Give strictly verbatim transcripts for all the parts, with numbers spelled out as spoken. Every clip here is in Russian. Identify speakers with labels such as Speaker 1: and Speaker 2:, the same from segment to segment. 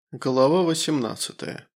Speaker 1: Глава восемнадцатая.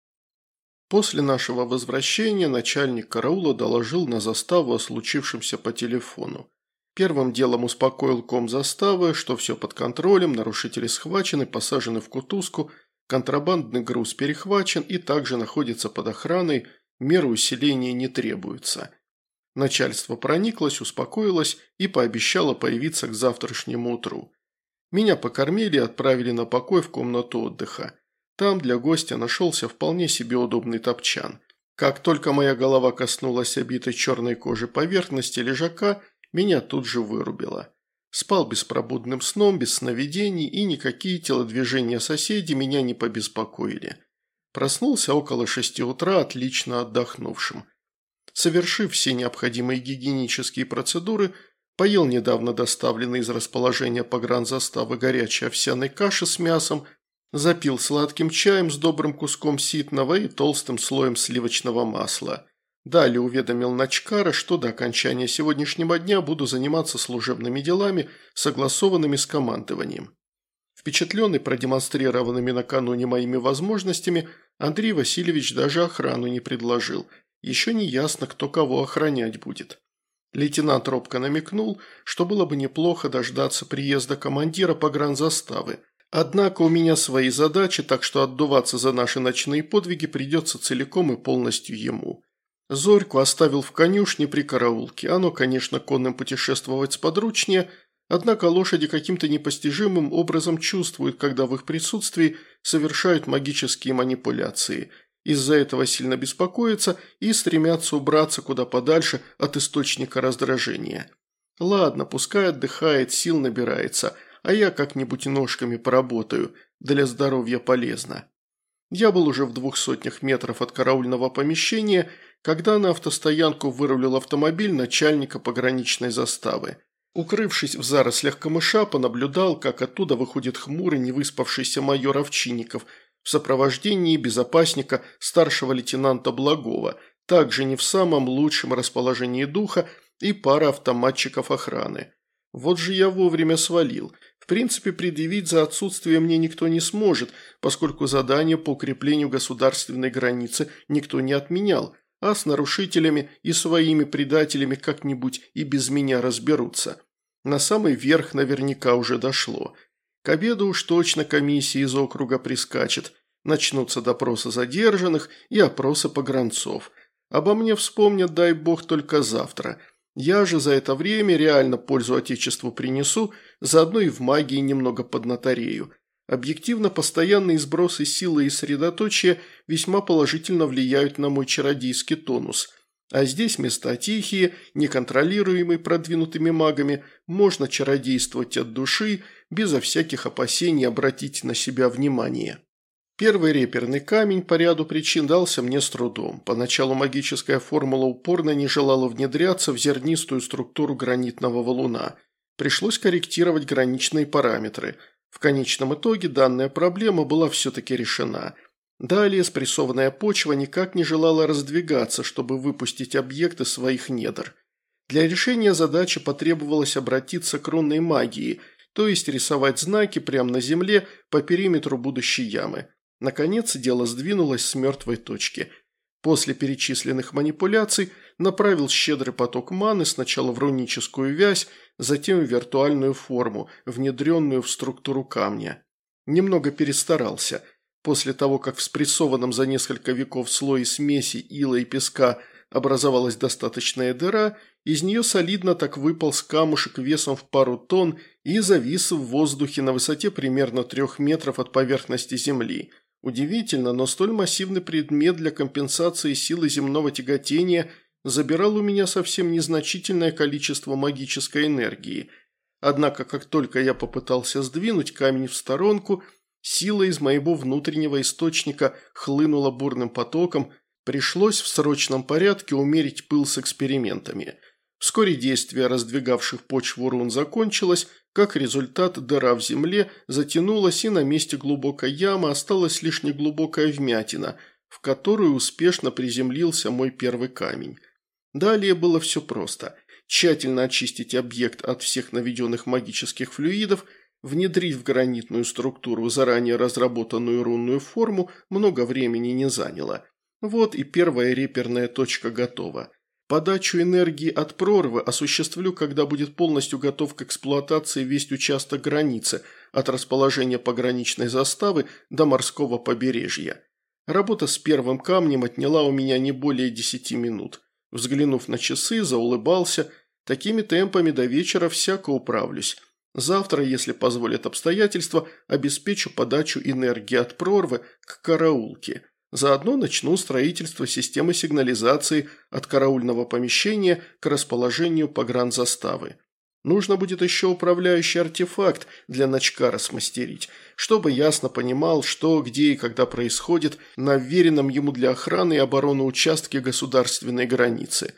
Speaker 1: После нашего возвращения начальник караула доложил на заставу о случившемся по телефону. Первым делом успокоил ком заставы, что все под контролем, нарушители схвачены, посажены в кутузку, контрабандный груз перехвачен и также находится под охраной, меры усиления не требуются. Начальство прониклось, успокоилось и пообещало появиться к завтрашнему утру. Меня покормили и отправили на покой в комнату отдыха. Там для гостя нашелся вполне себе удобный топчан. Как только моя голова коснулась обитой черной кожи поверхности лежака, меня тут же вырубило. Спал беспробудным сном, без сновидений, и никакие телодвижения соседей меня не побеспокоили. Проснулся около шести утра, отлично отдохнувшим. Совершив все необходимые гигиенические процедуры, поел недавно доставленный из расположения погранзаставы горячей овсяной каши с мясом, запил сладким чаем с добрым куском ситного и толстым слоем сливочного масла. Далее уведомил начкара, что до окончания сегодняшнего дня буду заниматься служебными делами, согласованными с командованием. Впечатленный продемонстрированными накануне моими возможностями, Андрей Васильевич даже охрану не предложил. Еще не ясно, кто кого охранять будет. Лейтенант робко намекнул, что было бы неплохо дождаться приезда командира погранзаставы. Однако у меня свои задачи, так что отдуваться за наши ночные подвиги придется целиком и полностью ему. Зорьку оставил в конюшне при караулке. Оно, конечно, конным путешествовать сподручнее, однако лошади каким-то непостижимым образом чувствуют, когда в их присутствии совершают магические манипуляции. Из-за этого сильно беспокоятся и стремятся убраться куда подальше от источника раздражения. Ладно, пускай отдыхает, сил набирается – а я как-нибудь ножками поработаю, для здоровья полезно. Я был уже в двух сотнях метров от караульного помещения, когда на автостоянку вырулил автомобиль начальника пограничной заставы. Укрывшись в зарослях камыша, понаблюдал, как оттуда выходит хмурый невыспавшийся майор Овчинников в сопровождении безопасника старшего лейтенанта Благова, также не в самом лучшем расположении духа, и пара автоматчиков охраны. Вот же я вовремя свалил. В принципе, предъявить за отсутствие мне никто не сможет, поскольку задание по укреплению государственной границы никто не отменял, а с нарушителями и своими предателями как-нибудь и без меня разберутся. На самый верх наверняка уже дошло. К обеду уж точно комиссия из округа прискачет. Начнутся допросы задержанных и опросы погранцов. Обо мне вспомнят, дай бог, только завтра. Я же за это время реально пользу Отечеству принесу, заодно и в магии немного поднаторею. Объективно, постоянные сбросы силы и средоточия весьма положительно влияют на мой чародейский тонус. А здесь места тихие, неконтролируемые продвинутыми магами, можно чародействовать от души, безо всяких опасений обратить на себя внимание. Первый реперный камень по ряду причин дался мне с трудом. Поначалу магическая формула упорно не желала внедряться в зернистую структуру гранитного валуна. Пришлось корректировать граничные параметры. В конечном итоге данная проблема была все-таки решена. Далее спрессованная почва никак не желала раздвигаться, чтобы выпустить объекты своих недр. Для решения задачи потребовалось обратиться к рунной магии, то есть рисовать знаки прямо на земле по периметру будущей ямы. Наконец дело сдвинулось с мертвой точки. После перечисленных манипуляций направил щедрый поток маны сначала в руническую вязь, затем в виртуальную форму, внедренную в структуру камня. Немного перестарался. После того, как в спрессованном за несколько веков слое смеси ила и песка образовалась достаточная дыра, из нее солидно так выполз камушек весом в пару тонн и завис в воздухе на высоте примерно трех метров от поверхности земли. Удивительно, но столь массивный предмет для компенсации силы земного тяготения забирал у меня совсем незначительное количество магической энергии. Однако, как только я попытался сдвинуть камень в сторонку, сила из моего внутреннего источника хлынула бурным потоком, пришлось в срочном порядке умерить пыл с экспериментами. Вскоре действие раздвигавших почву рун закончилось, как результат дыра в земле затянулась, и на месте глубокой ямы осталась лишь неглубокая вмятина, в которую успешно приземлился мой первый камень. Далее было все просто. Тщательно очистить объект от всех наведенных магических флюидов, Внедрить в гранитную структуру заранее разработанную рунную форму много времени не заняло. Вот и первая реперная точка готова. Подачу энергии от прорвы осуществлю, когда будет полностью готов к эксплуатации весь участок границы, от расположения пограничной заставы до морского побережья. Работа с первым камнем отняла у меня не более десяти минут. Взглянув на часы, заулыбался. Такими темпами до вечера всяко управлюсь. Завтра, если позволят обстоятельства, обеспечу подачу энергии от прорвы к караулке. Заодно начну строительство системы сигнализации от караульного помещения к расположению погранзаставы. Нужно будет еще управляющий артефакт для ночкара смастерить, чтобы ясно понимал, что, где и когда происходит на вверенном ему для охраны и обороны участке государственной границы.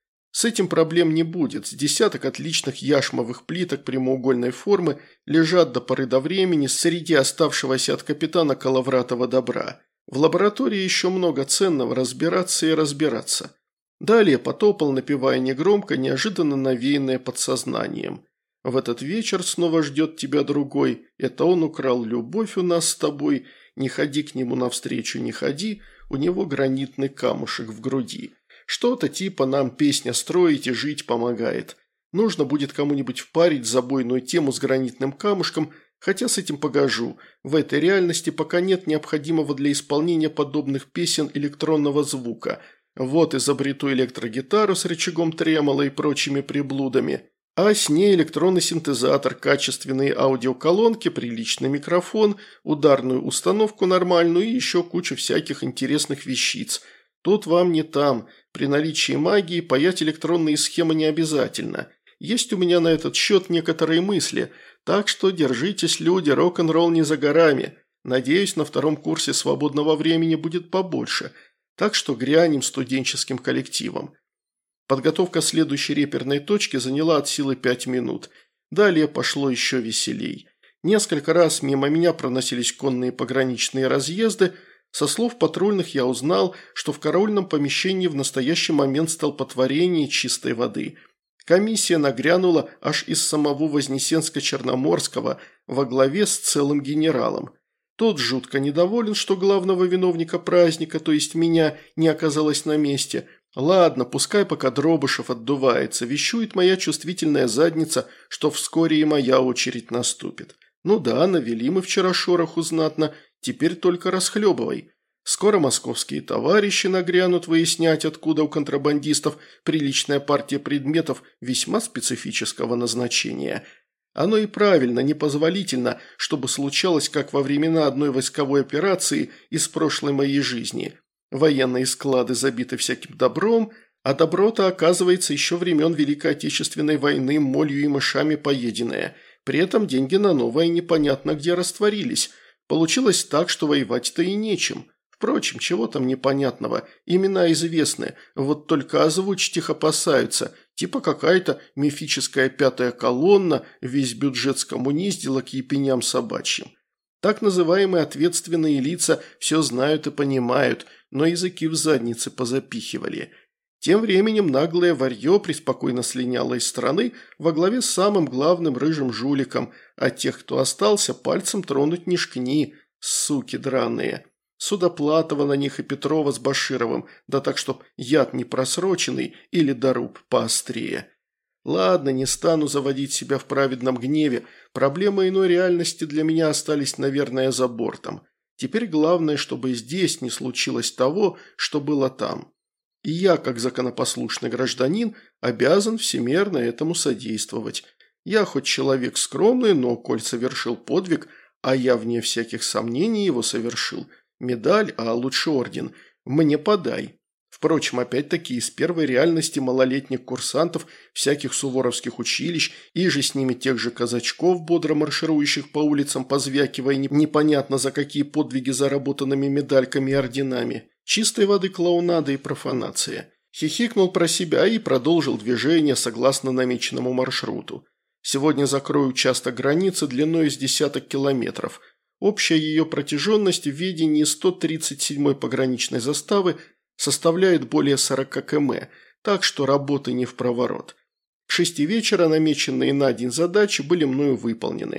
Speaker 1: С этим проблем не будет, с десяток отличных яшмовых плиток прямоугольной формы лежат до поры до времени среди оставшегося от капитана Коловратова добра. В лаборатории еще много ценного разбираться и разбираться. Далее потопал, напевая негромко, неожиданно навеянное подсознанием. В этот вечер снова ждет тебя другой, это он украл любовь у нас с тобой, не ходи к нему навстречу, не ходи, у него гранитный камушек в груди. Что-то типа нам песня строить и жить помогает. Нужно будет кому-нибудь впарить забойную тему с гранитным камушком, хотя с этим погожу. В этой реальности пока нет необходимого для исполнения подобных песен электронного звука. Вот изобрету электрогитару с рычагом тремоло и прочими приблудами. А с ней электронный синтезатор, качественные аудиоколонки, приличный микрофон, ударную установку нормальную и еще кучу всяких интересных вещиц. Тут вам не там. При наличии магии паять электронные схемы не обязательно. Есть у меня на этот счет некоторые мысли, так что держитесь, люди, рок-н-ролл не за горами. Надеюсь, на втором курсе свободного времени будет побольше, так что грянем студенческим коллективом. Подготовка следующей реперной точки заняла от силы пять минут. Далее пошло еще веселей. Несколько раз мимо меня проносились конные пограничные разъезды. Со слов патрульных я узнал, что в караульном помещении в настоящий момент столпотворение чистой воды. Комиссия нагрянула аж из самого Вознесенска-Черноморского во главе с целым генералом. Тот жутко недоволен, что главного виновника праздника, то есть меня, не оказалось на месте. Ладно, пускай пока Дробышев отдувается, вещует моя чувствительная задница, что вскоре и моя очередь наступит. Ну да, навели мы вчера шороху знатно, теперь только расхлебывай. Скоро московские товарищи нагрянут выяснять, откуда у контрабандистов приличная партия предметов весьма специфического назначения. Оно и правильно, непозволительно, чтобы случалось, как во времена одной войсковой операции из прошлой моей жизни. Военные склады забиты всяким добром, а добро-то, оказывается, еще времен Великой Отечественной войны молью и мышами поеденное. При этом деньги на новое непонятно где растворились. Получилось так, что воевать-то и нечем. Впрочем, чего там непонятного, имена известны, вот только озвучить их опасаются, типа какая-то мифическая пятая колонна, весь бюджет скоммуниздила к епеням собачьим. Так называемые ответственные лица все знают и понимают, но языки в задницы позапихивали. Тем временем наглое варье преспокойно слиняло из страны во главе с самым главным рыжим жуликом, а тех, кто остался, пальцем тронуть не шкни, суки драные. Судоплатова на них и Петрова с Башировым, да так, чтоб яд не просроченный или доруб поострее. Ладно, не стану заводить себя в праведном гневе, проблемы иной реальности для меня остались, наверное, за бортом. Теперь главное, чтобы здесь не случилось того, что было там. И я, как законопослушный гражданин, обязан всемерно этому содействовать. Я хоть человек скромный, но коль совершил подвиг, а я вне всяких сомнений его совершил, медаль, а лучше орден, мне подай. Впрочем, опять-таки из первой реальности малолетних курсантов всяких суворовских училищ и же с ними тех же казачков, бодро марширующих по улицам, позвякивая непонятно за какие подвиги заработанными медальками и орденами. Чистой воды клоунада и профанация. Хихикнул про себя и продолжил движение согласно намеченному маршруту. Сегодня закрою участок границы длиной с десяток километров. Общая ее протяженность в ведении сто тридцать седьмой пограничной заставы составляет более сорока километров, так что работы не в проворот. К шести вечера намеченные на день задачи были мною выполнены.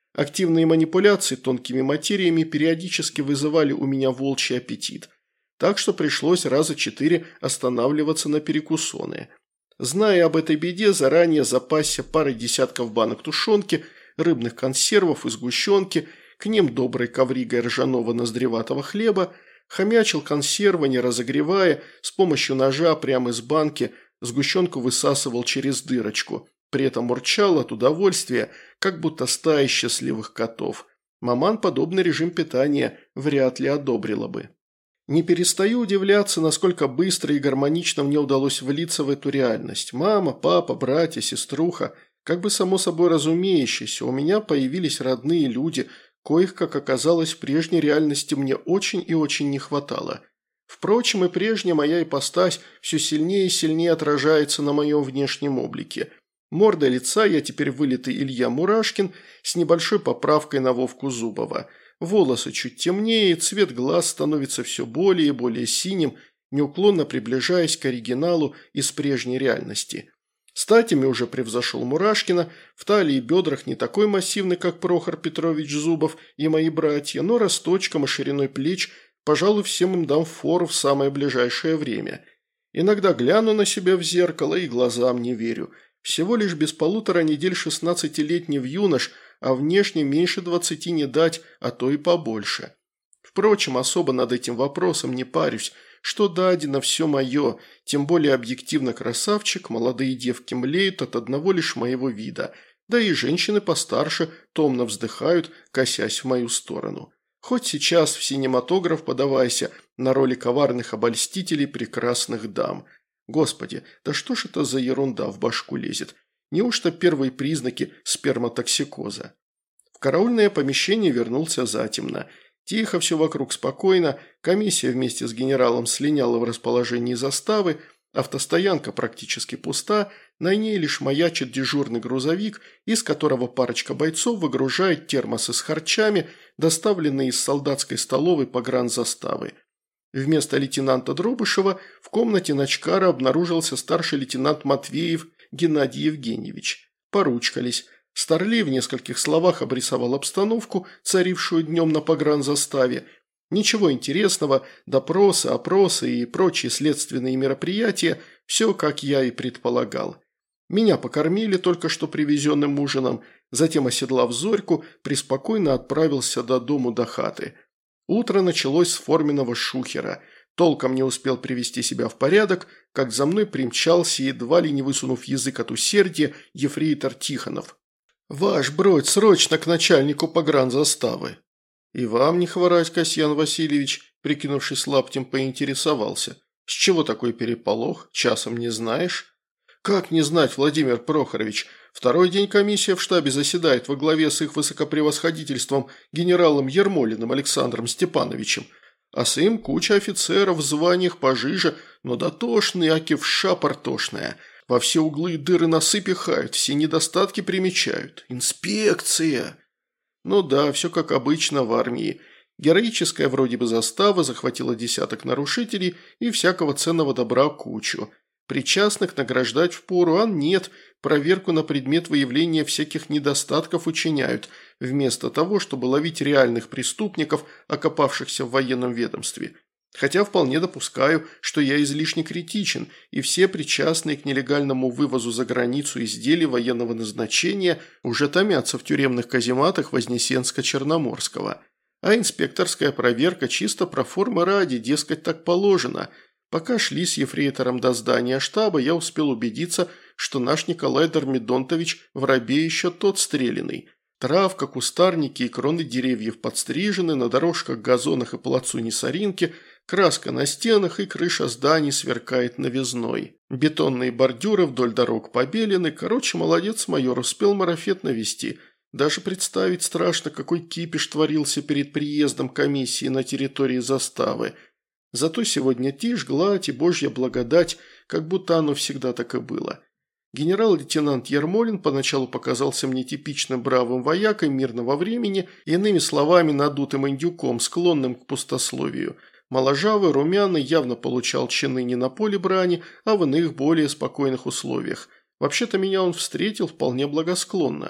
Speaker 1: Активные манипуляции тонкими материями периодически вызывали у меня волчий аппетит, так что пришлось раза четыре останавливаться на перекусоны. Зная об этой беде, заранее запасся парой десятков банок тушенки, рыбных консервов и сгущенки, к ним доброй ковригой ржаного ноздреватого хлеба, хомячил консервы, не разогревая, с помощью ножа прямо из банки сгущенку высасывал через дырочку, при этом урчал от удовольствия, как будто стая счастливых котов. Маман подобный режим питания вряд ли одобрила бы. Не перестаю удивляться, насколько быстро и гармонично мне удалось влиться в эту реальность. Мама, папа, братья, сеструха, как бы само собой разумеющееся, у меня появились родные люди, коих, как оказалось, в прежней реальности мне очень и очень не хватало. Впрочем, и прежняя моя ипостась все сильнее и сильнее отражается на моем внешнем облике. Морда лица я теперь вылитый Илья Мурашкин с небольшой поправкой на Вовку Зубова. Волосы чуть темнее, цвет глаз становится все более и более синим, неуклонно приближаясь к оригиналу из прежней реальности. Статями уже превзошел Мурашкина, в талии и бедрах не такой массивный, как Прохор Петрович Зубов и мои братья, но росточком и шириной плеч, пожалуй, всем им дам фору в самое ближайшее время. Иногда гляну на себя в зеркало и глазам не верю. Всего лишь без полутора недель шестнадцатилетний юнош, а внешне меньше двадцати не дать, а то и побольше. Впрочем, особо над этим вопросом не парюсь, что дадено все мое, тем более объективно красавчик, молодые девки млеют от одного лишь моего вида, да и женщины постарше томно вздыхают, косясь в мою сторону. Хоть сейчас в синематограф подавайся на роли коварных обольстителей прекрасных дам. Господи, да что ж это за ерунда в башку лезет? Неужто первые признаки сперматоксикоза? В караульное помещение вернулся затемно. Тихо, все вокруг спокойно, комиссия вместе с генералом слиняла в расположении заставы, автостоянка практически пуста, на ней лишь маячит дежурный грузовик, из которого парочка бойцов выгружает термосы с харчами, доставленные из солдатской столовой погранзаставы. Вместо лейтенанта Дробышева в комнате начкара обнаружился старший лейтенант Матвеев Геннадий Евгеньевич. Поручкались. Старлей в нескольких словах обрисовал обстановку, царившую днем на погранзаставе. Ничего интересного, допросы, опросы и прочие следственные мероприятия, все как я и предполагал. Меня покормили только что привезенным ужином, затем, оседлав Зорьку, преспокойно отправился до дому до хаты. Утро началось с форменного шухера. Толком не успел привести себя в порядок, как за мной примчался, едва ли не высунув язык от усердия, ефрейтор Тихонов. «Ваш бродь, срочно к начальнику погранзаставы!» «И вам не хворать, Касьян Васильевич», прикинувшись лаптем, поинтересовался. «С чего такой переполох? Часом не знаешь?» «Как не знать, Владимир Прохорович? Второй день комиссия в штабе заседает во главе с их высокопревосходительством генералом Ермолиным Александром Степановичем. А с им куча офицеров в званиях пожиже, но дотошные, аки вша портошная. Во все углы и дыры носы пихают, все недостатки примечают. Инспекция!» Ну да, все как обычно в армии. Героическая вроде бы застава захватила десяток нарушителей и всякого ценного добра кучу. Причастных награждать впору, а нет, проверку на предмет выявления всяких недостатков учиняют, вместо того, чтобы ловить реальных преступников, окопавшихся в военном ведомстве. Хотя вполне допускаю, что я излишне критичен, и все причастные к нелегальному вывозу за границу изделий военного назначения уже томятся в тюремных казематах Вознесенска-Черноморского. А инспекторская проверка чисто проформы ради, дескать, так положено. Пока шли с ефрейтором до здания штаба, я успел убедиться, что наш Николай Дормидонтович в рабе еще тот стреляный. Травка, кустарники и кроны деревьев подстрижены, на дорожках, газонах и плацу соринки, краска на стенах и крыша зданий сверкает новизной. Бетонные бордюры вдоль дорог побелены, короче, молодец майор, успел марафет навести. Даже представить страшно, какой кипиш творился перед приездом комиссии на территории заставы. Зато сегодня тишь, гладь и божья благодать, как будто оно всегда так и было. Генерал-лейтенант Ермолин поначалу показался мне типичным бравым воякой мирного времени, иными словами надутым индюком, склонным к пустословию. Моложавый, румяный, явно получал чины не на поле брани, а в иных более спокойных условиях. Вообще-то меня он встретил вполне благосклонно.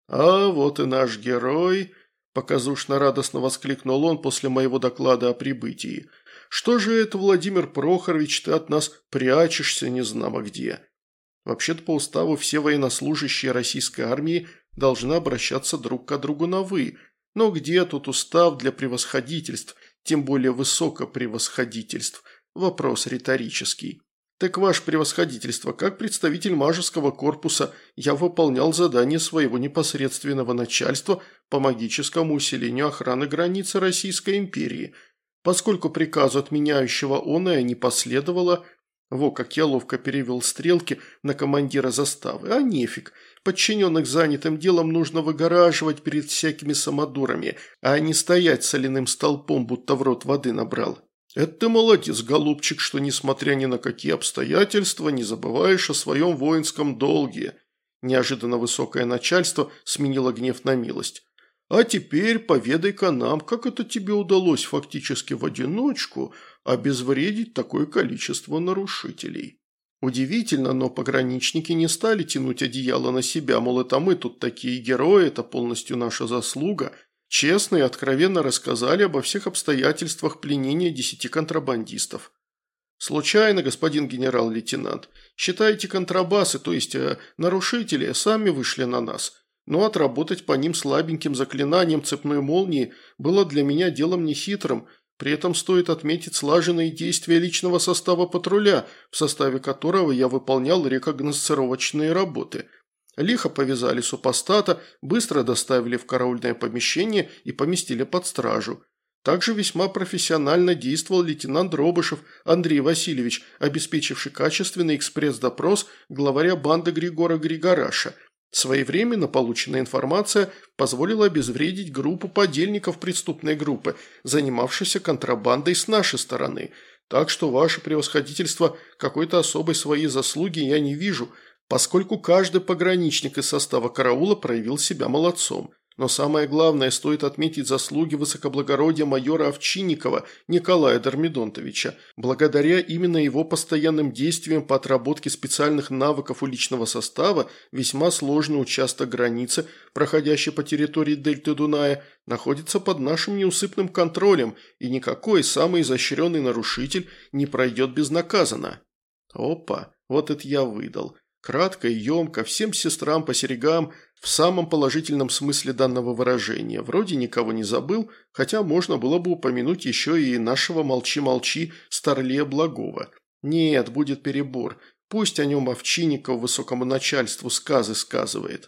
Speaker 1: А вот и наш герой, показушно-радостно воскликнул он после моего доклада о прибытии. Что же это, Владимир Прохорович, ты от нас прячешься незнамо где? Вообще-то по уставу все военнослужащие российской армии должны обращаться друг к другу на «вы». Но где тут устав для превосходительств, тем более высокопревосходительств? Вопрос риторический. Так, ваше превосходительство, как представитель Мажеского корпуса я выполнял задание своего непосредственного начальства по магическому усилению охраны границы Российской империи. Поскольку приказу отменяющего оное не последовало, во как я ловко перевел стрелки на командира заставы, а нефиг, подчиненных занятым делом нужно выгораживать перед всякими самодурами, а не стоять соляным столпом, будто в рот воды набрал. Это ты молодец, голубчик, что, несмотря ни на какие обстоятельства, не забываешь о своем воинском долге. Неожиданно высокое начальство сменило гнев на милость. А теперь поведай-ка нам, как это тебе удалось фактически в одиночку обезвредить такое количество нарушителей. Удивительно, но пограничники не стали тянуть одеяло на себя, мол, это мы тут такие герои, это полностью наша заслуга. Честно и откровенно рассказали обо всех обстоятельствах пленения десяти контрабандистов. Случайно, господин генерал-лейтенант, считаете, контрабасы, то есть э, нарушители, сами вышли на нас, но отработать по ним слабеньким заклинанием цепной молнии было для меня делом нехитрым. При этом стоит отметить слаженные действия личного состава патруля, в составе которого я выполнял рекогносцировочные работы. Лихо повязали супостата, быстро доставили в караульное помещение и поместили под стражу. Также весьма профессионально действовал лейтенант Дробышев Андрей Васильевич, обеспечивший качественный экспресс-допрос главаря банды Григора Григораша. Своевременно полученная информация позволила обезвредить группу подельников преступной группы, занимавшейся контрабандой с нашей стороны. Так что, ваше превосходительство, какой-то особой своей заслуги я не вижу, поскольку каждый пограничник из состава караула проявил себя молодцом. Но самое главное, стоит отметить заслуги высокоблагородия майора Овчинникова Николая Дормидонтовича. Благодаря именно его постоянным действиям по отработке специальных навыков у личного состава, весьма сложный участок границы, проходящий по территории дельты Дуная, находится под нашим неусыпным контролем, и никакой самый изощренный нарушитель не пройдет безнаказанно. Опа, вот это я выдал. Кратко и емко, всем сестрам по серьгам, в самом положительном смысле данного выражения. Вроде никого не забыл, хотя можно было бы упомянуть еще и нашего молчи-молчи Старлея Благова. Нет, будет перебор. Пусть о нем Овчинников высокому начальству сказы сказывает.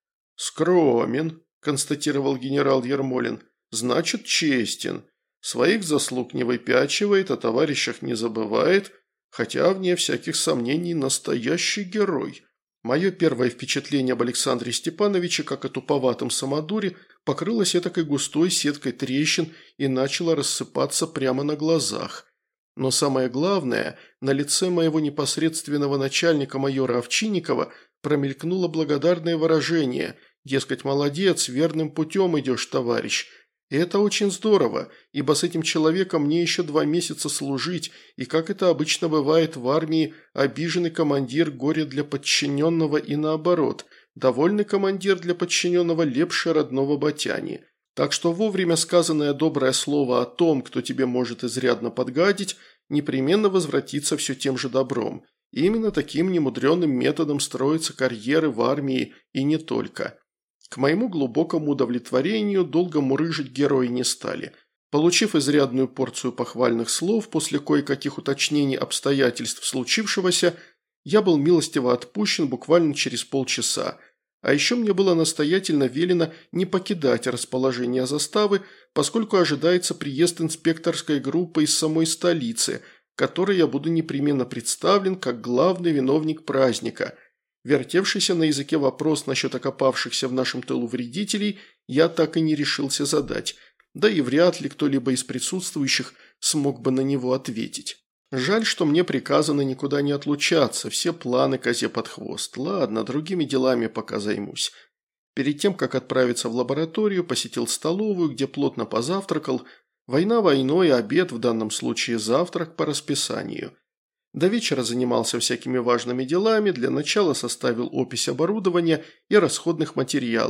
Speaker 1: «Скромен», – констатировал генерал Ермолин, – «значит честен. Своих заслуг не выпячивает, о товарищах не забывает». Хотя, вне всяких сомнений, настоящий герой. Мое первое впечатление об Александре Степановиче, как о туповатом самодуре, покрылось этакой густой сеткой трещин и начало рассыпаться прямо на глазах. Но самое главное, на лице моего непосредственного начальника майора Овчинникова промелькнуло благодарное выражение, дескать, молодец, верным путем идешь, товарищ. И это очень здорово, ибо с этим человеком мне еще два месяца служить, и как это обычно бывает в армии, обиженный командир горе для подчиненного и наоборот, довольный командир для подчиненного лепше родного батяни. Так что вовремя сказанное доброе слово о том, кто тебе может изрядно подгадить, непременно возвратится все тем же добром. И именно таким немудренным методом строятся карьеры в армии и не только. К моему глубокому удовлетворению долго мурыжить герои не стали. Получив изрядную порцию похвальных слов после кое-каких уточнений обстоятельств случившегося, я был милостиво отпущен буквально через полчаса. А еще мне было настоятельно велено не покидать расположение заставы, поскольку ожидается приезд инспекторской группы из самой столицы, которой я буду непременно представлен как главный виновник праздника. Вертевшийся на языке вопрос насчет окопавшихся в нашем тылу вредителей я так и не решился задать, да и вряд ли кто-либо из присутствующих смог бы на него ответить. Жаль, что мне приказано никуда не отлучаться, все планы козе под хвост. Ладно, другими делами пока займусь. Перед тем, как отправиться в лабораторию, посетил столовую, где плотно позавтракал. Война войной, обед, в данном случае завтрак по расписанию. До вечера занимался всякими важными делами, для начала составил опись оборудования и расходных материалов,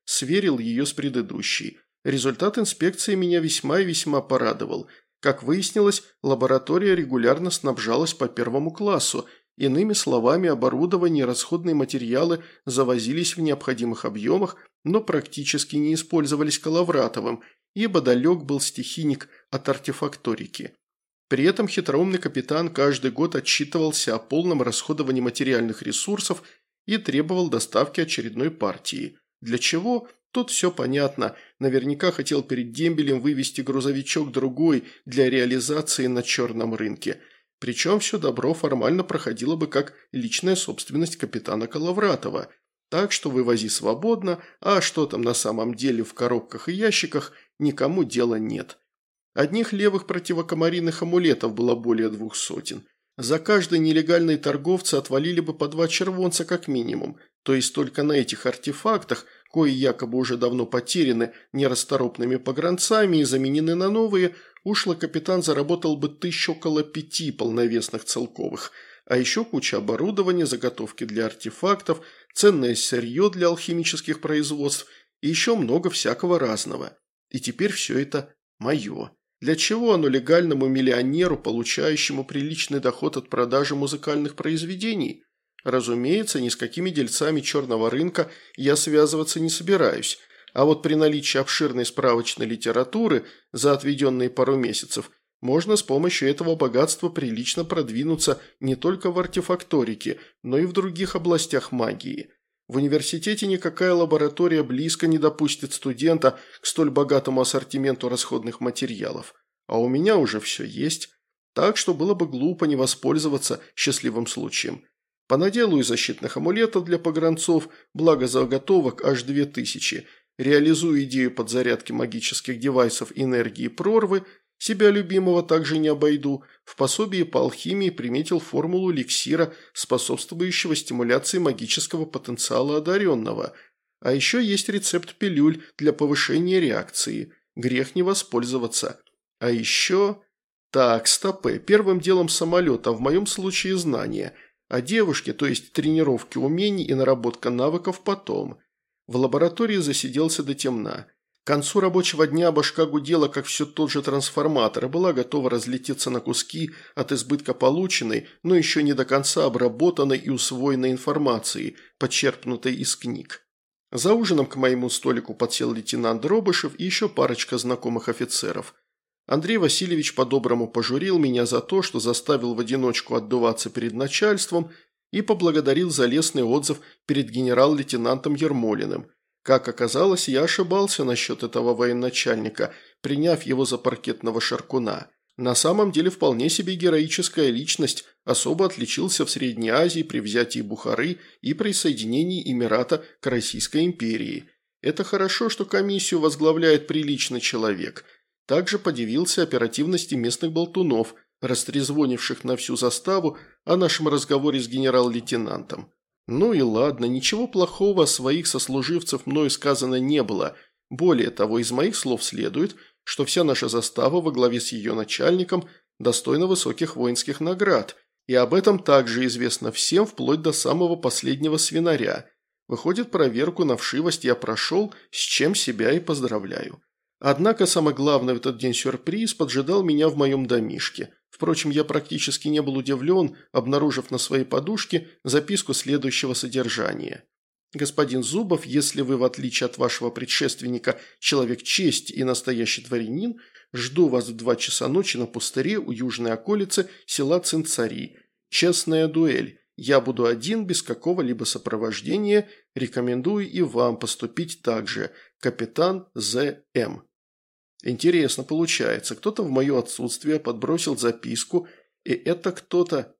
Speaker 1: сверил ее с предыдущей. Результат инспекции меня весьма и весьма порадовал. Как выяснилось, лаборатория регулярно снабжалась по первому классу. Иными словами, оборудование и расходные материалы завозились в необходимых объемах, но практически не использовались Коловратовым, ибо далек был стихийник от артефакторики. При этом хитроумный капитан каждый год отчитывался о полном расходовании материальных ресурсов и требовал доставки очередной партии. Для чего? Тут все понятно. Наверняка хотел перед дембелем вывести грузовичок другой для реализации на черном рынке. Причем все добро формально проходило бы как личная собственность капитана Коловратова. Так что вывози свободно, а что там на самом деле в коробках и ящиках, никому дела нет. Одних левых противокомаринных амулетов было более двух сотен. За каждый нелегальные торговцы отвалили бы по два червонца как минимум, то есть только на этих артефактах, кои якобы уже давно потеряны нерасторопными погранцами и заменены на новые, ушлый капитан заработал бы тысяч около пяти полновесных целковых, а еще куча оборудования, заготовки для артефактов, ценное сырье для алхимических производств и еще много всякого разного. И теперь все это мое. Для чего оно легальному миллионеру, получающему приличный доход от продажи музыкальных произведений? Разумеется, ни с какими дельцами черного рынка я связываться не собираюсь, а вот при наличии обширной справочной литературы за отведенные пару месяцев можно с помощью этого богатства прилично продвинуться не только в артефакторике, но и в других областях магии. В университете никакая лаборатория близко не допустит студента к столь богатому ассортименту расходных материалов. А у меня уже все есть, так что было бы глупо не воспользоваться счастливым случаем. Понаделаю защитных амулетов для погранцов, благо заготовок аж две тысячи, реализую идею подзарядки магических девайсов энергии прорвы, себя любимого также не обойду, в пособии по алхимии приметил формулу эликсира, способствующего стимуляции магического потенциала одаренного. А еще есть рецепт пилюль для повышения реакции. Грех не воспользоваться. А еще... Так, стопэ, первым делом самолет, а в моем случае знания. А девушки, то есть тренировки умений и наработка навыков потом. В лаборатории засиделся до темна. К концу рабочего дня башка гудела, как все тот же трансформатор, и была готова разлететься на куски от избытка полученной, но еще не до конца обработанной и усвоенной информации, почерпнутой из книг. За ужином к моему столику подсел лейтенант Дробышев и еще парочка знакомых офицеров. Андрей Васильевич по-доброму пожурил меня за то, что заставил в одиночку отдуваться перед начальством, и поблагодарил за лестный отзыв перед генерал-лейтенантом Ермолиным. Как оказалось, я ошибался насчет этого военачальника, приняв его за паркетного шаркуна. На самом деле вполне себе героическая личность, особо отличился в Средней Азии при взятии Бухары и присоединении Эмирата к Российской империи. Это хорошо, что комиссию возглавляет приличный человек. Также подивился оперативности местных болтунов, растрезвонивших на всю заставу о нашем разговоре с генерал-лейтенантом. Ну и ладно, ничего плохого о своих сослуживцев мною сказано не было. Более того, из моих слов следует, что вся наша застава во главе с ее начальником достойна высоких воинских наград, и об этом также известно всем, вплоть до самого последнего свинаря. Выходит, проверку на вшивость я прошел, с чем себя и поздравляю. Однако самый главный в этот день сюрприз поджидал меня в моем домишке. Впрочем, я практически не был удивлен, обнаружив на своей подушке записку следующего содержания. «Господин Зубов, если вы, в отличие от вашего предшественника, человек чести и настоящий дворянин, жду вас в два часа ночи на пустыре у южной околицы села Цинцари. Честная дуэль. Я буду один, без какого-либо сопровождения. Рекомендую и вам поступить так же. Капитан З М». Интересно получается, кто-то в мое отсутствие подбросил записку, и это кто-то...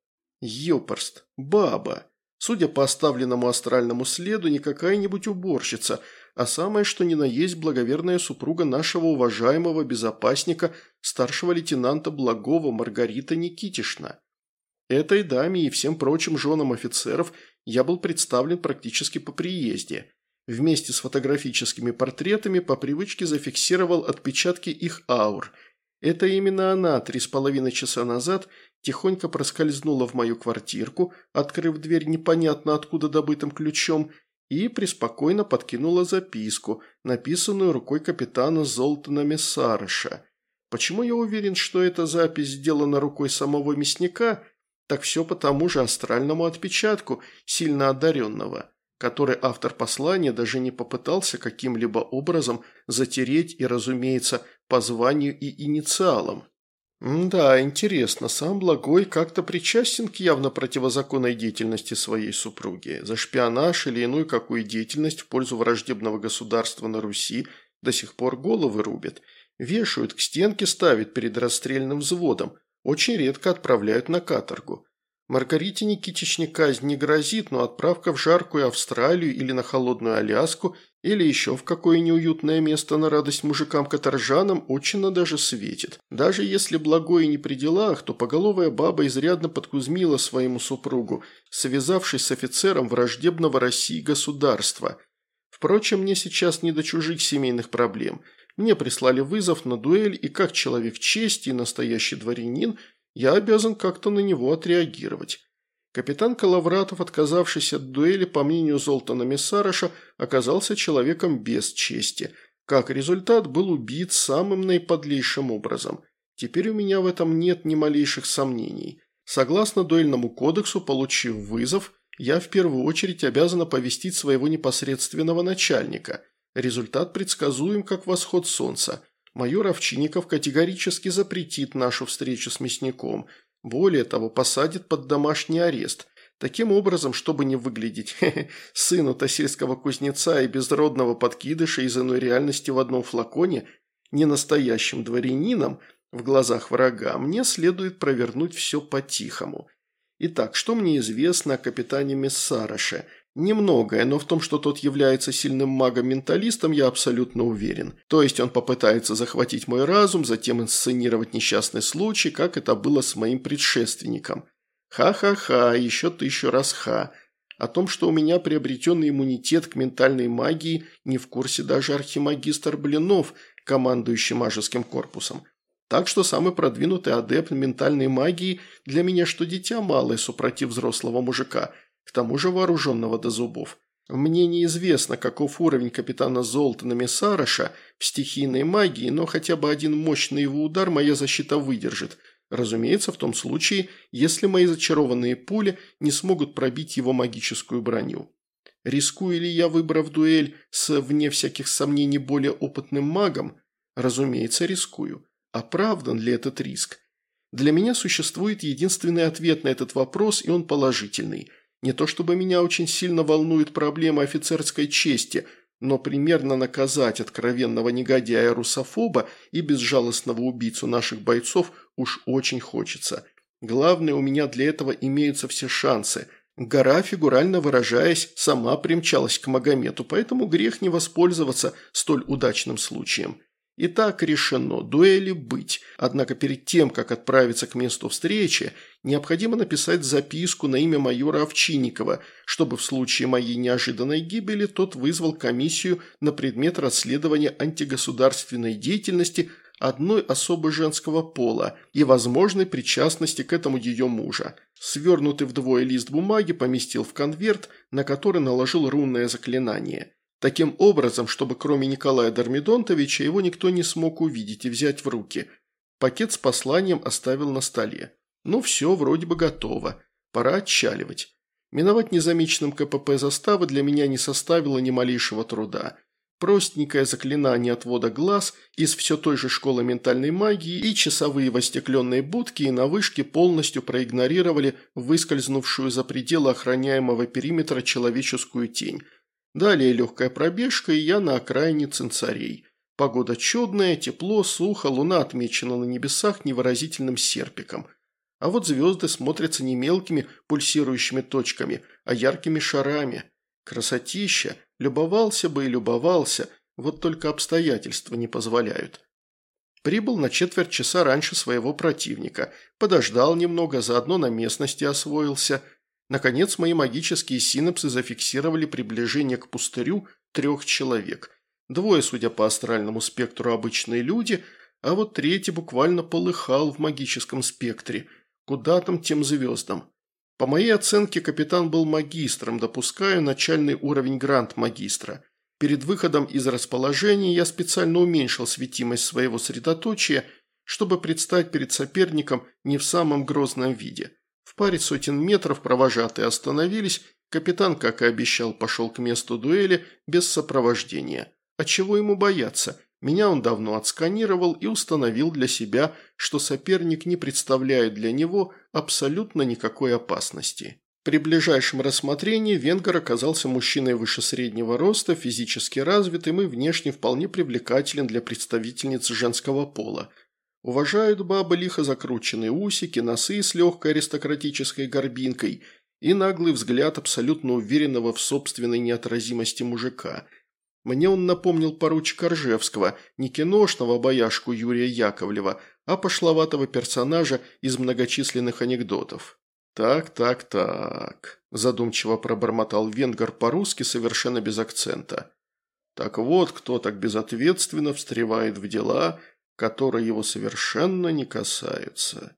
Speaker 1: Ёпрст, баба. Судя по оставленному астральному следу, не какая-нибудь уборщица, а самое что ни на есть благоверная супруга нашего уважаемого безопасника, старшего лейтенанта Благова Маргарита Никитишна. Этой даме и всем прочим женам офицеров я был представлен практически по приезде. Вместе с фотографическими портретами по привычке зафиксировал отпечатки их аур. Это именно она три с половиной часа назад тихонько проскользнула в мою квартирку, открыв дверь непонятно откуда добытым ключом, и преспокойно подкинула записку, написанную рукой капитана Золтана Мессароша. Почему я уверен, что эта запись сделана рукой самого мясника? Так все по тому же астральному отпечатку сильно одаренного, который автор послания даже не попытался каким-либо образом затереть и, разумеется, по званию и инициалам. Да, интересно, сам Благой как-то причастен к явно противозаконной деятельности своей супруги. За шпионаж или иную какую деятельность в пользу враждебного государства на Руси до сих пор головы рубят. Вешают, к стенке ставят перед расстрельным взводом, очень редко отправляют на каторгу. Маргарите Никитичне казнь не грозит, но отправка в жаркую Австралию или на холодную Аляску или еще в какое неуютное место на радость мужикам-каторжанам очень даже светит. Даже если Благой не при делах, то поголовая баба изрядно подкузмила своему супругу, связавшись с офицером враждебного России государства. Впрочем, мне сейчас не до чужих семейных проблем. Мне прислали вызов на дуэль, и как человек чести и настоящий дворянин я обязан как-то на него отреагировать. Капитан Коловратов, отказавшийся от дуэли, по мнению Золтана Мессароша, оказался человеком без чести. Как результат, был убит самым наиподлейшим образом. Теперь у меня в этом нет ни малейших сомнений. Согласно дуэльному кодексу, получив вызов, я в первую очередь обязан оповестить своего непосредственного начальника. Результат предсказуем, как восход солнца. Майор Овчинников категорически запретит нашу встречу с мясником. Более того, посадит под домашний арест. Таким образом, чтобы не выглядеть сыну-то сельского кузнеца и безродного подкидыша из иной реальности в одном флаконе, ненастоящим дворянином, в глазах врага, мне следует провернуть все по-тихому. Итак, что мне известно о капитане Мессароше? Немногое, но в том, что тот является сильным магом-менталистом, я абсолютно уверен. То есть он попытается захватить мой разум, затем инсценировать несчастный случай, как это было с моим предшественником. Ха-ха-ха, еще тысячу раз ха. О том, что у меня приобретенный иммунитет к ментальной магии, не в курсе даже архимагистр Блинов, командующий мажеским корпусом. Так что самый продвинутый адепт ментальной магии для меня что дитя малое, супротив взрослого мужика – к тому же вооруженного до зубов. Мне неизвестно, каков уровень капитана Золтана Мессароша в стихийной магии, но хотя бы один мощный его удар моя защита выдержит. Разумеется, в том случае, если мои зачарованные пули не смогут пробить его магическую броню. Рискую ли я, выбрав дуэль с, вне всяких сомнений, более опытным магом? Разумеется, рискую. Оправдан ли этот риск? Для меня существует единственный ответ на этот вопрос, и он положительный – не то чтобы меня очень сильно волнует проблема офицерской чести, но примерно наказать откровенного негодяя-русофоба и безжалостного убийцу наших бойцов уж очень хочется. Главное, у меня для этого имеются все шансы. Гора, фигурально выражаясь, сама примчалась к Магомету, поэтому грех не воспользоваться столь удачным случаем. Итак, решено, дуэли быть, однако перед тем, как отправиться к месту встречи, необходимо написать записку на имя майора Овчинникова, чтобы в случае моей неожиданной гибели тот вызвал комиссию на предмет расследования антигосударственной деятельности одной особы женского пола и возможной причастности к этому ее мужа. Свернутый вдвое лист бумаги поместил в конверт, на который наложил рунное заклинание. Таким образом, чтобы кроме Николая Дормидонтовича его никто не смог увидеть и взять в руки. Пакет с посланием оставил на столе. Ну все, вроде бы готово. Пора отчаливать. Миновать незамеченным КПП заставы для меня не составило ни малейшего труда. Простенькое заклинание отвода глаз из все той же школы ментальной магии и часовые в остекленной будке и на вышке полностью проигнорировали выскользнувшую за пределы охраняемого периметра человеческую тень. Далее легкая пробежка, и я на окраине Цинцарей. Погода чудная, тепло, сухо, луна отмечена на небесах невыразительным серпиком. А вот звезды смотрятся не мелкими пульсирующими точками, а яркими шарами. Красотища, любовался бы и любовался, вот только обстоятельства не позволяют. Прибыл на четверть часа раньше своего противника, подождал немного, заодно на местности освоился. Наконец, мои магические синапсы зафиксировали приближение к пустырю трех человек. Двое, судя по астральному спектру, обычные люди, а вот третий буквально полыхал в магическом спектре. Куда там тем звездам? По моей оценке, капитан был магистром, допускаю начальный уровень гранд-магистра. Перед выходом из расположения я специально уменьшил светимость своего средоточия, чтобы предстать перед соперником не в самом грозном виде. В паре сотен метров провожатые остановились, капитан, как и обещал, пошел к месту дуэли без сопровождения. А чего ему бояться? Меня он давно отсканировал и установил для себя, что соперник не представляет для него абсолютно никакой опасности. При ближайшем рассмотрении венгер оказался мужчиной выше среднего роста, физически развитым и внешне вполне привлекателен для представительниц женского пола. Уважают бабы лихо закрученные усики, носы с легкой аристократической горбинкой и наглый взгляд абсолютно уверенного в собственной неотразимости мужика. Мне он напомнил поручика Ржевского, не киношного бояшку Юрия Яковлева, а пошловатого персонажа из многочисленных анекдотов. «Так, так, так», – задумчиво пробормотал венгер по-русски совершенно без акцента. «Так вот, кто так безответственно встревает в дела, которые его совершенно не касаются».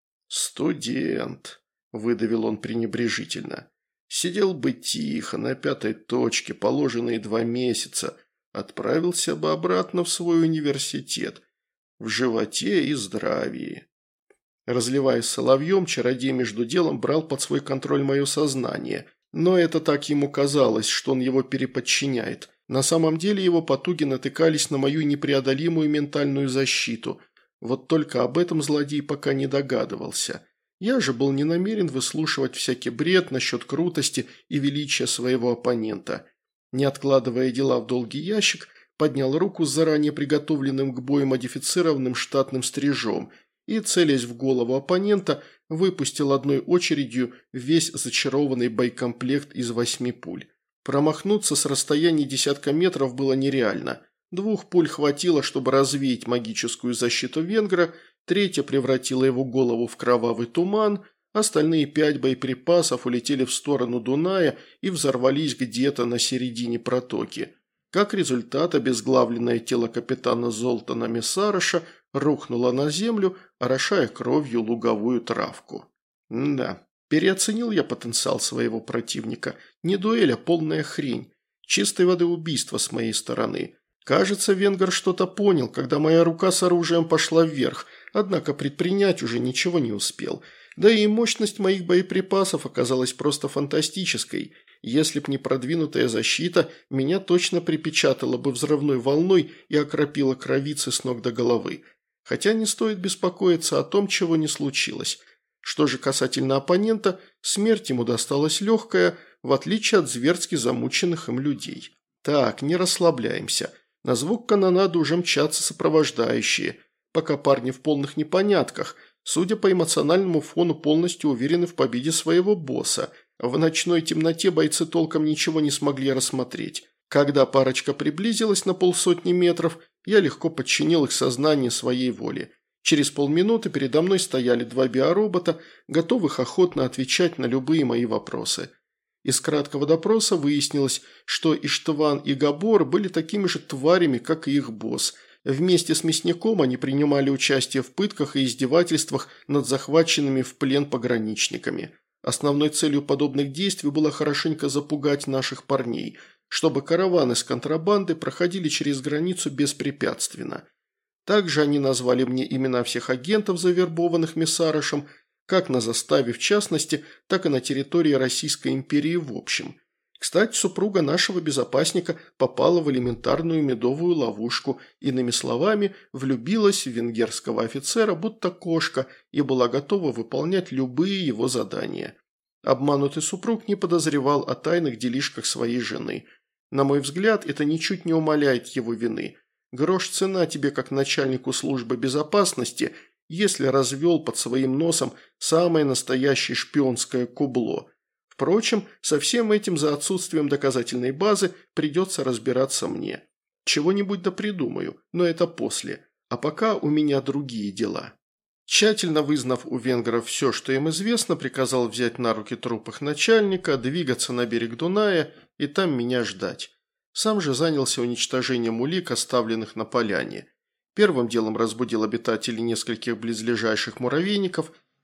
Speaker 1: «Студент», – выдавил он пренебрежительно. «Сидел бы тихо, на пятой точке, положенные два месяца, отправился бы обратно в свой университет, в животе и здравии». Разливаясь соловьем, чародей между делом брал под свой контроль мое сознание, но это так ему казалось, что он его переподчиняет. На самом деле его потуги натыкались на мою непреодолимую ментальную защиту, вот только об этом злодей пока не догадывался. Я же был не намерен выслушивать всякий бред насчет крутости и величия своего оппонента. Не откладывая дела в долгий ящик, поднял руку с заранее приготовленным к бою модифицированным штатным стрижом и, целясь в голову оппонента, выпустил одной очередью весь зачарованный боекомплект из восьми пуль. Промахнуться с расстояния десятка метров было нереально. Двух пуль хватило, чтобы развеять магическую защиту венгра, третья превратила его голову в кровавый туман, остальные пять боеприпасов улетели в сторону Дуная и взорвались где-то на середине протоки. Как результат, обезглавленное тело капитана Золтана Мессароша рухнуло на землю, орошая кровью луговую травку. Да, переоценил я потенциал своего противника. Не дуэль, а полная хрень. Чистой воды убийство с моей стороны. Кажется, венгер что-то понял, когда моя рука с оружием пошла вверх, однако предпринять уже ничего не успел. Да и мощность моих боеприпасов оказалась просто фантастической. Если б не продвинутая защита, меня точно припечатало бы взрывной волной и окропило кровицы с ног до головы. Хотя не стоит беспокоиться о том, чего не случилось. Что же касательно оппонента, смерть ему досталась легкая, в отличие от зверски замученных им людей. Так, не расслабляемся. На звук канонады уже мчатся сопровождающие. Пока парни в полных непонятках, судя по эмоциональному фону, полностью уверены в победе своего босса. В ночной темноте бойцы толком ничего не смогли рассмотреть. Когда парочка приблизилась на полсотни метров, я легко подчинил их сознание своей воле. Через полминуты передо мной стояли два биоробота, готовых охотно отвечать на любые мои вопросы. Из краткого допроса выяснилось, что Иштван и Габор были такими же тварями, как и их босс. Вместе с мясником они принимали участие в пытках и издевательствах над захваченными в плен пограничниками. Основной целью подобных действий было хорошенько запугать наших парней, чтобы караваны с контрабандой проходили через границу беспрепятственно. Также они назвали мне имена всех агентов, завербованных Мессарошем, как на заставе в частности, так и на территории Российской империи в общем. Кстати, супруга нашего безопасника попала в элементарную медовую ловушку, иными словами, влюбилась в венгерского офицера, будто кошка, и была готова выполнять любые его задания. Обманутый супруг не подозревал о тайных делишках своей жены. На мой взгляд, это ничуть не умаляет его вины. Грош цена тебе как начальнику службы безопасности, если развел под своим носом самое настоящее шпионское кубло. Впрочем, со всем этим за отсутствием доказательной базы придется разбираться мне. Чего-нибудь да придумаю, но это после. А пока у меня другие дела. Тщательно вызнав у венгров все, что им известно, приказал взять на руки труп их начальника, двигаться на берег Дуная и там меня ждать. Сам же занялся уничтожением улик, оставленных на поляне. Первым делом разбудил обитателей нескольких близлежащих муравейников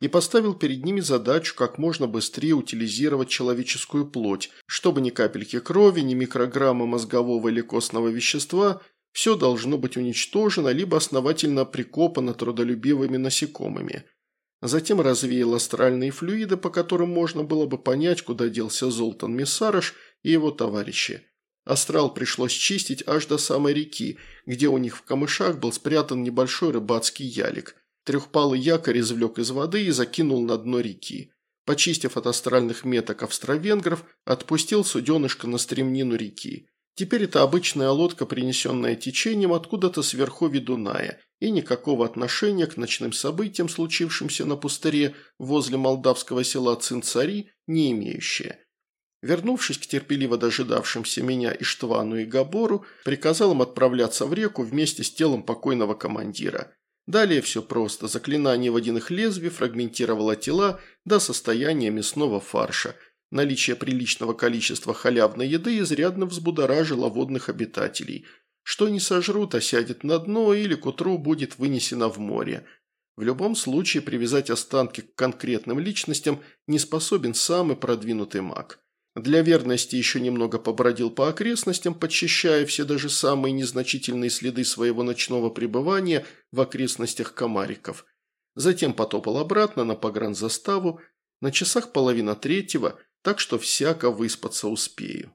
Speaker 1: и поставил перед ними задачу как можно быстрее утилизировать человеческую плоть, чтобы ни капельки крови, ни микрограмма мозгового или костного вещества – все должно быть уничтожено либо основательно прикопано трудолюбивыми насекомыми. Затем развеял астральные флюиды, по которым можно было бы понять, куда делся Золтан Мессараш и его товарищи. Астрал пришлось чистить аж до самой реки, где у них в камышах был спрятан небольшой рыбацкий ялик. Трехпалый якорь извлек из воды и закинул на дно реки. Почистив от астральных меток австро-венгров, отпустил суденышко на стремнину реки. Теперь это обычная лодка, принесенная течением откуда-то с верховья Дуная, и никакого отношения к ночным событиям, случившимся на пустыре возле молдавского села Цинцари, не имеющая. Вернувшись к терпеливо дожидавшимся меня Иштвану и Габору, приказал им отправляться в реку вместе с телом покойного командира. Далее все просто. Заклинание водяных лезвий фрагментировало тела до состояния мясного фарша. Наличие приличного количества халявной еды изрядно взбудоражило водных обитателей. Что не сожрут, а сядет на дно или к утру будет вынесено в море. В любом случае привязать останки к конкретным личностям не способен самый продвинутый маг. Для верности еще немного побродил по окрестностям, подчищая все даже самые незначительные следы своего ночного пребывания в окрестностях Комариков. Затем потопал обратно на погранзаставу, на часах половина третьего, так что всяко выспаться успею.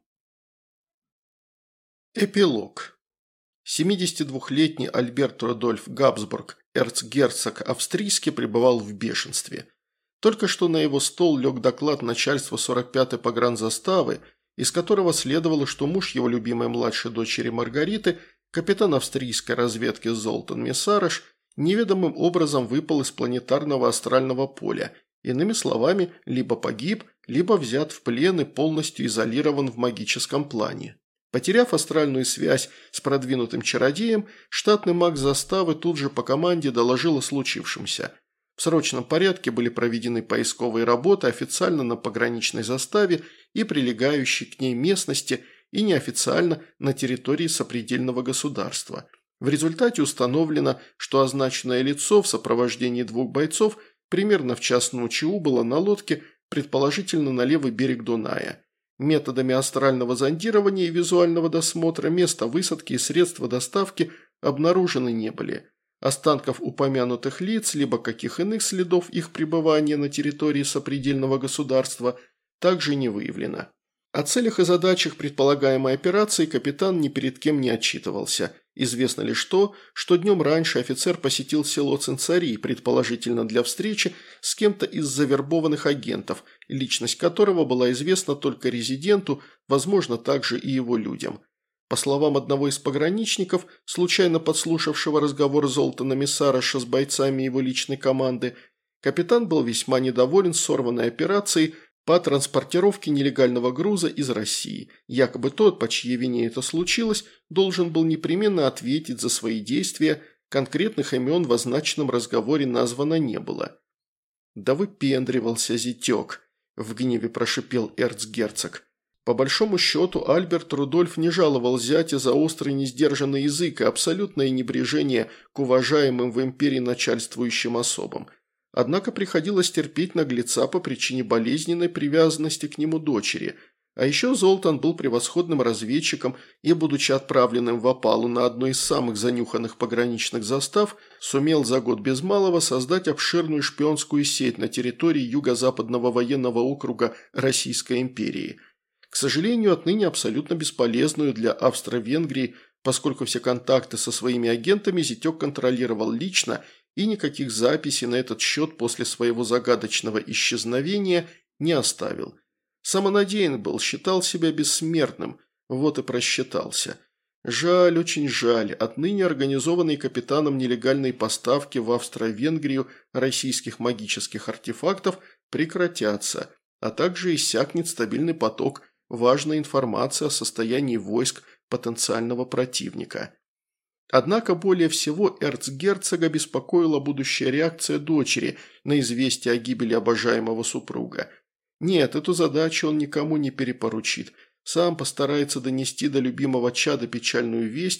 Speaker 1: Эпилог. семидесятидвухлетний Альберт Рудольф Габсбург, эрцгерцог австрийский, пребывал в бешенстве. Только что на его стол лег доклад начальства сорок пятой погранзаставы, из которого следовало, что муж его любимой младшей дочери Маргариты, капитан австрийской разведки Золтан Мессараш, неведомым образом выпал из планетарного астрального поля, иными словами, либо погиб, либо взят в плен и полностью изолирован в магическом плане. Потеряв астральную связь с продвинутым чародеем, штатный маг заставы тут же по команде доложил о случившемся. В срочном порядке были проведены поисковые работы официально на пограничной заставе и прилегающей к ней местности и неофициально на территории сопредельного государства. В результате установлено, что означенное лицо в сопровождении двух бойцов примерно в час ночи убыло на лодке, предположительно на левый берег Дуная. Методами астрального зондирования и визуального досмотра места высадки и средства доставки обнаружены не были. Останков упомянутых лиц, либо каких иных следов их пребывания на территории сопредельного государства также не выявлено. О целях и задачах предполагаемой операции капитан ни перед кем не отчитывался. Известно лишь то, что днем раньше офицер посетил село Цинцари, предположительно для встречи с кем-то из завербованных агентов, личность которого была известна только резиденту, возможно, также и его людям. По словам одного из пограничников, случайно подслушавшего разговор Золтана Мессараша с бойцами его личной команды, капитан был весьма недоволен сорванной операцией по транспортировке нелегального груза из России. Якобы тот, по чьей вине это случилось, должен был непременно ответить за свои действия, конкретных имен в означенном разговоре названо не было. «Да выпендривался зятек», – в гневе прошипел эрцгерцог. По большому счету, Альберт Рудольф не жаловал зятя за острый несдержанный язык и абсолютное небрежение к уважаемым в империи начальствующим особам. Однако приходилось терпеть наглеца по причине болезненной привязанности к нему дочери. А еще Золтан был превосходным разведчиком и, будучи отправленным в опалу на одной из самых занюханных пограничных застав, сумел за год без малого создать обширную шпионскую сеть на территории Юго-Западного военного округа Российской империи. К сожалению, отныне абсолютно бесполезную для Австро-Венгрии, поскольку все контакты со своими агентами зятек контролировал лично и никаких записей на этот счет после своего загадочного исчезновения не оставил. Самонадеян был, считал себя бессмертным, вот и просчитался. Жаль, очень жаль, отныне организованные капитаном нелегальные поставки в Австро-Венгрию российских магических артефактов прекратятся, а также иссякнет стабильный поток важной информации о состоянии войск потенциального противника. Однако более всего эрцгерцога беспокоила будущая реакция дочери на известие о гибели обожаемого супруга. Нет, эту задачу он никому не перепоручит, сам постарается донести до любимого чада печальную весть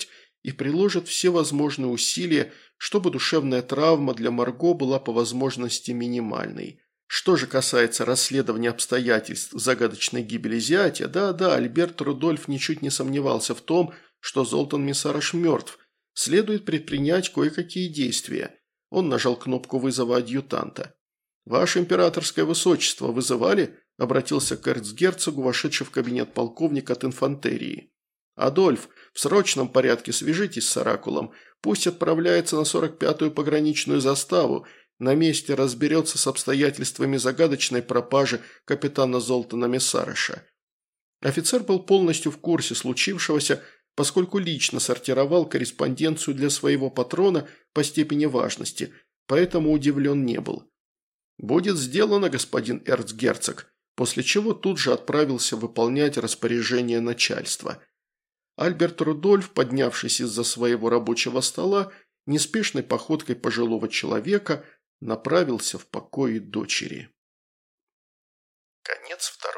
Speaker 1: и приложит все возможные усилия, чтобы душевная травма для Марго была по возможности минимальной. Что же касается расследования обстоятельств загадочной гибели зятя, да-да, Альберт Рудольф ничуть не сомневался в том, что Золтан Мессараш мертв. Следует предпринять кое-какие действия. Он нажал кнопку вызова адъютанта. «Ваше императорское высочество вызывали?» – обратился к эрцгерцогу, вошедший в кабинет полковника от инфантерии. «Адольф, в срочном порядке свяжитесь с Оракулом. Пусть отправляется на сорок пятую пограничную заставу. На месте разберется с обстоятельствами загадочной пропажи капитана Золтана Мессараша». Офицер был полностью в курсе случившегося, поскольку лично сортировал корреспонденцию для своего патрона по степени важности, поэтому удивлен не был. «Будет сделано, господин эрцгерцог», после чего тут же отправился выполнять распоряжение начальства. Альберт Рудольф, поднявшись из-за своего рабочего стола, неспешной походкой пожилого человека направился в покои дочери. Конец второго.